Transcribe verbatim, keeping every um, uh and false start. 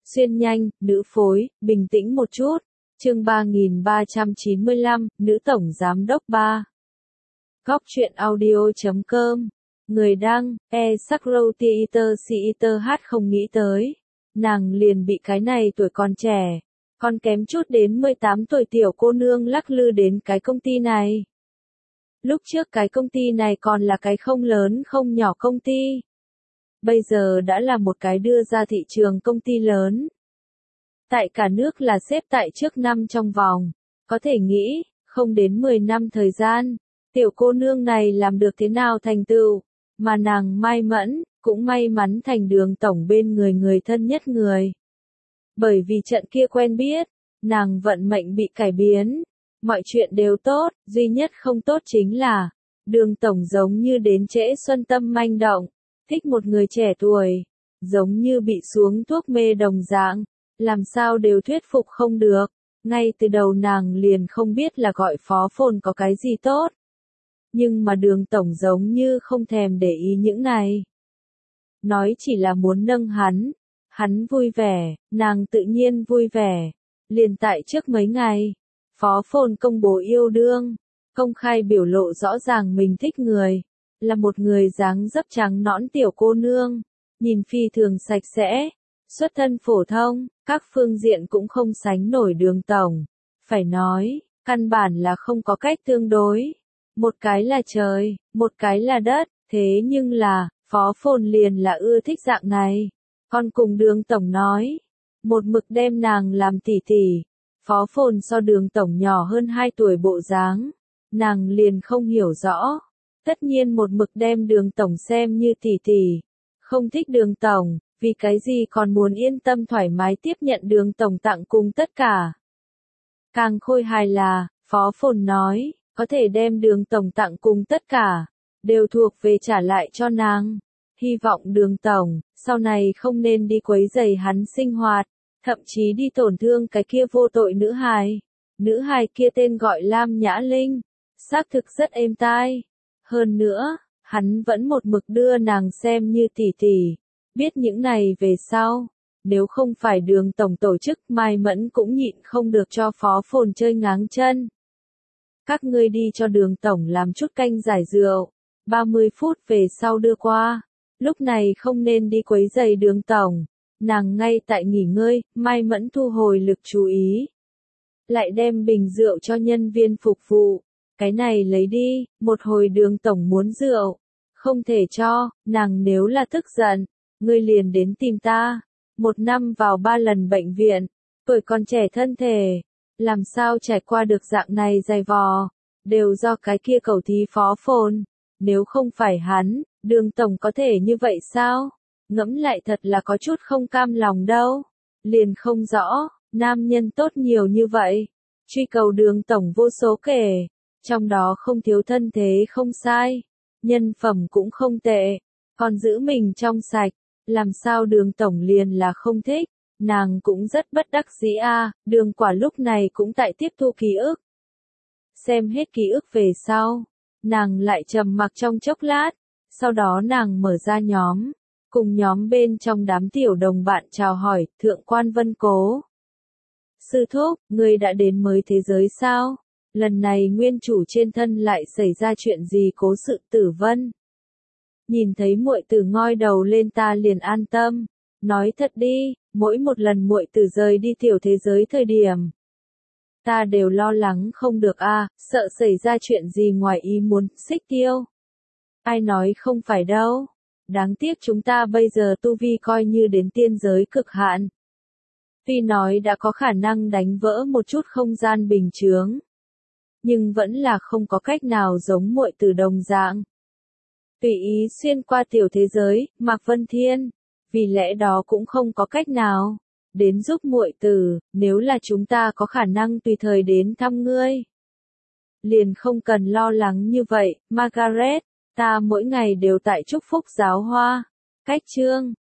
Xuyên nhanh, nữ phối, bình tĩnh một chút. Chương ba nghìn ba trăm chín mươi lăm, nữ tổng giám đốc ba. Góc truyện audio chấm com. Người đăng, e Sakro Theater Theater hát không nghĩ tới. Nàng liền bị cái này tuổi còn trẻ, còn kém chút đến mười tám tuổi tiểu cô nương lắc lư đến cái công ty này. Lúc trước cái công ty này còn là cái không lớn không nhỏ công ty. Bây giờ đã là một cái đưa ra thị trường công ty lớn. Tại cả nước là xếp tại trước năm trong vòng. Có thể nghĩ, không đến mười năm thời gian, tiểu cô nương này làm được thế nào thành tựu, mà nàng may mẫn, cũng may mắn thành Đường tổng bên người người thân nhất người. Bởi vì trận kia quen biết, nàng vận mệnh bị cải biến, mọi chuyện đều tốt, duy nhất không tốt chính là, Đường tổng giống như đến trễ xuân tâm manh động, thích một người trẻ tuổi, giống như bị xuống thuốc mê đồng dạng, làm sao đều thuyết phục không được, ngay từ đầu nàng liền không biết là gọi phó phồn có cái gì tốt. Nhưng mà Đường tổng giống như không thèm để ý những này. Nói chỉ là muốn nâng hắn, hắn vui vẻ, nàng tự nhiên vui vẻ. Liền tại trước mấy ngày, phó phồn công bố yêu đương, công khai biểu lộ rõ ràng mình thích người, là một người dáng dấp trắng nõn tiểu cô nương, nhìn phi thường sạch sẽ, xuất thân phổ thông, các phương diện cũng không sánh nổi Đường tổng. Phải nói, căn bản là không có cách tương đối. Một cái là trời, một cái là đất, thế nhưng là, phó phồn liền là ưa thích dạng này. Còn cùng Đường tổng nói, một mực đem nàng làm tỷ tỷ. Phó phồn so Đường tổng nhỏ hơn hai tuổi bộ dáng, nàng liền không hiểu rõ. Tất nhiên một mực đem Đường tổng xem như tỷ tỷ. Không thích Đường tổng, vì cái gì còn muốn yên tâm thoải mái tiếp nhận Đường tổng tặng cùng tất cả. Càng khôi hài là, phó phồn nói, có thể đem Đường tổng tặng cùng tất cả, đều thuộc về trả lại cho nàng. Hy vọng Đường tổng, sau này không nên đi quấy rầy hắn sinh hoạt, thậm chí đi tổn thương cái kia vô tội nữ hài. Nữ hài kia tên gọi Lam Nhã Linh, xác thực rất êm tai. Hơn nữa, hắn vẫn một mực đưa nàng xem như tỷ tỷ. Biết những này về sau, nếu không phải Đường tổng tổ chức, Mai Mẫn cũng nhịn không được cho phó phồn chơi ngáng chân. Các ngươi đi cho Đường tổng làm chút canh giải rượu, ba mươi phút về sau đưa qua. Lúc này không nên đi quấy rầy Đường tổng. Nàng ngay tại nghỉ ngơi, Mai Mẫn thu hồi lực chú ý. Lại đem bình rượu cho nhân viên phục vụ. Cái này lấy đi, một hồi Đường tổng muốn rượu. Không thể cho, nàng nếu là tức giận, ngươi liền đến tìm ta. Một năm vào ba lần bệnh viện, tuổi còn trẻ thân thể. Làm sao trải qua được dạng này dày vò, đều do cái kia cẩu thí phó phồn. Nếu không phải hắn, Đường tổng có thể như vậy sao? Ngẫm lại thật là có chút không cam lòng đâu. Liền không rõ, nam nhân tốt nhiều như vậy. Truy cầu Đường tổng vô số kể. Trong đó không thiếu thân thế không sai. Nhân phẩm cũng không tệ. Còn giữ mình trong sạch. Làm sao Đường tổng liền là không thích. Nàng cũng rất bất đắc dĩ a. À, Đường quả lúc này cũng tại tiếp thu ký ức. Xem hết ký ức về sau. Nàng lại trầm mặc trong chốc lát. Sau đó nàng mở ra nhóm. Cùng nhóm bên trong đám tiểu đồng bạn chào hỏi, Thượng quan Vân Cố. Sư thúc, ngươi đã đến mới thế giới sao? Lần này nguyên chủ trên thân lại xảy ra chuyện gì cố sự Tử Vân? Nhìn thấy muội tử ngoi đầu lên ta liền an tâm. Nói thật đi, mỗi một lần muội tử rời đi tiểu thế giới thời điểm. Ta đều lo lắng không được a, à, sợ xảy ra chuyện gì ngoài ý muốn, Xích Tiêu. Ai nói không phải đâu. Đáng tiếc chúng ta bây giờ tu vi coi như đến tiên giới cực hạn. Tuy nói đã có khả năng đánh vỡ một chút không gian bình chướng. Nhưng vẫn là không có cách nào giống muội tử đồng dạng. Tùy ý xuyên qua tiểu thế giới, Mạc Vân Thiên. Vì lẽ đó cũng không có cách nào. Đến giúp muội tử, nếu là chúng ta có khả năng tùy thời đến thăm ngươi. Liền không cần lo lắng như vậy, Margaret. Ta mỗi ngày đều tại chúc phúc giáo hoa. Cách chương.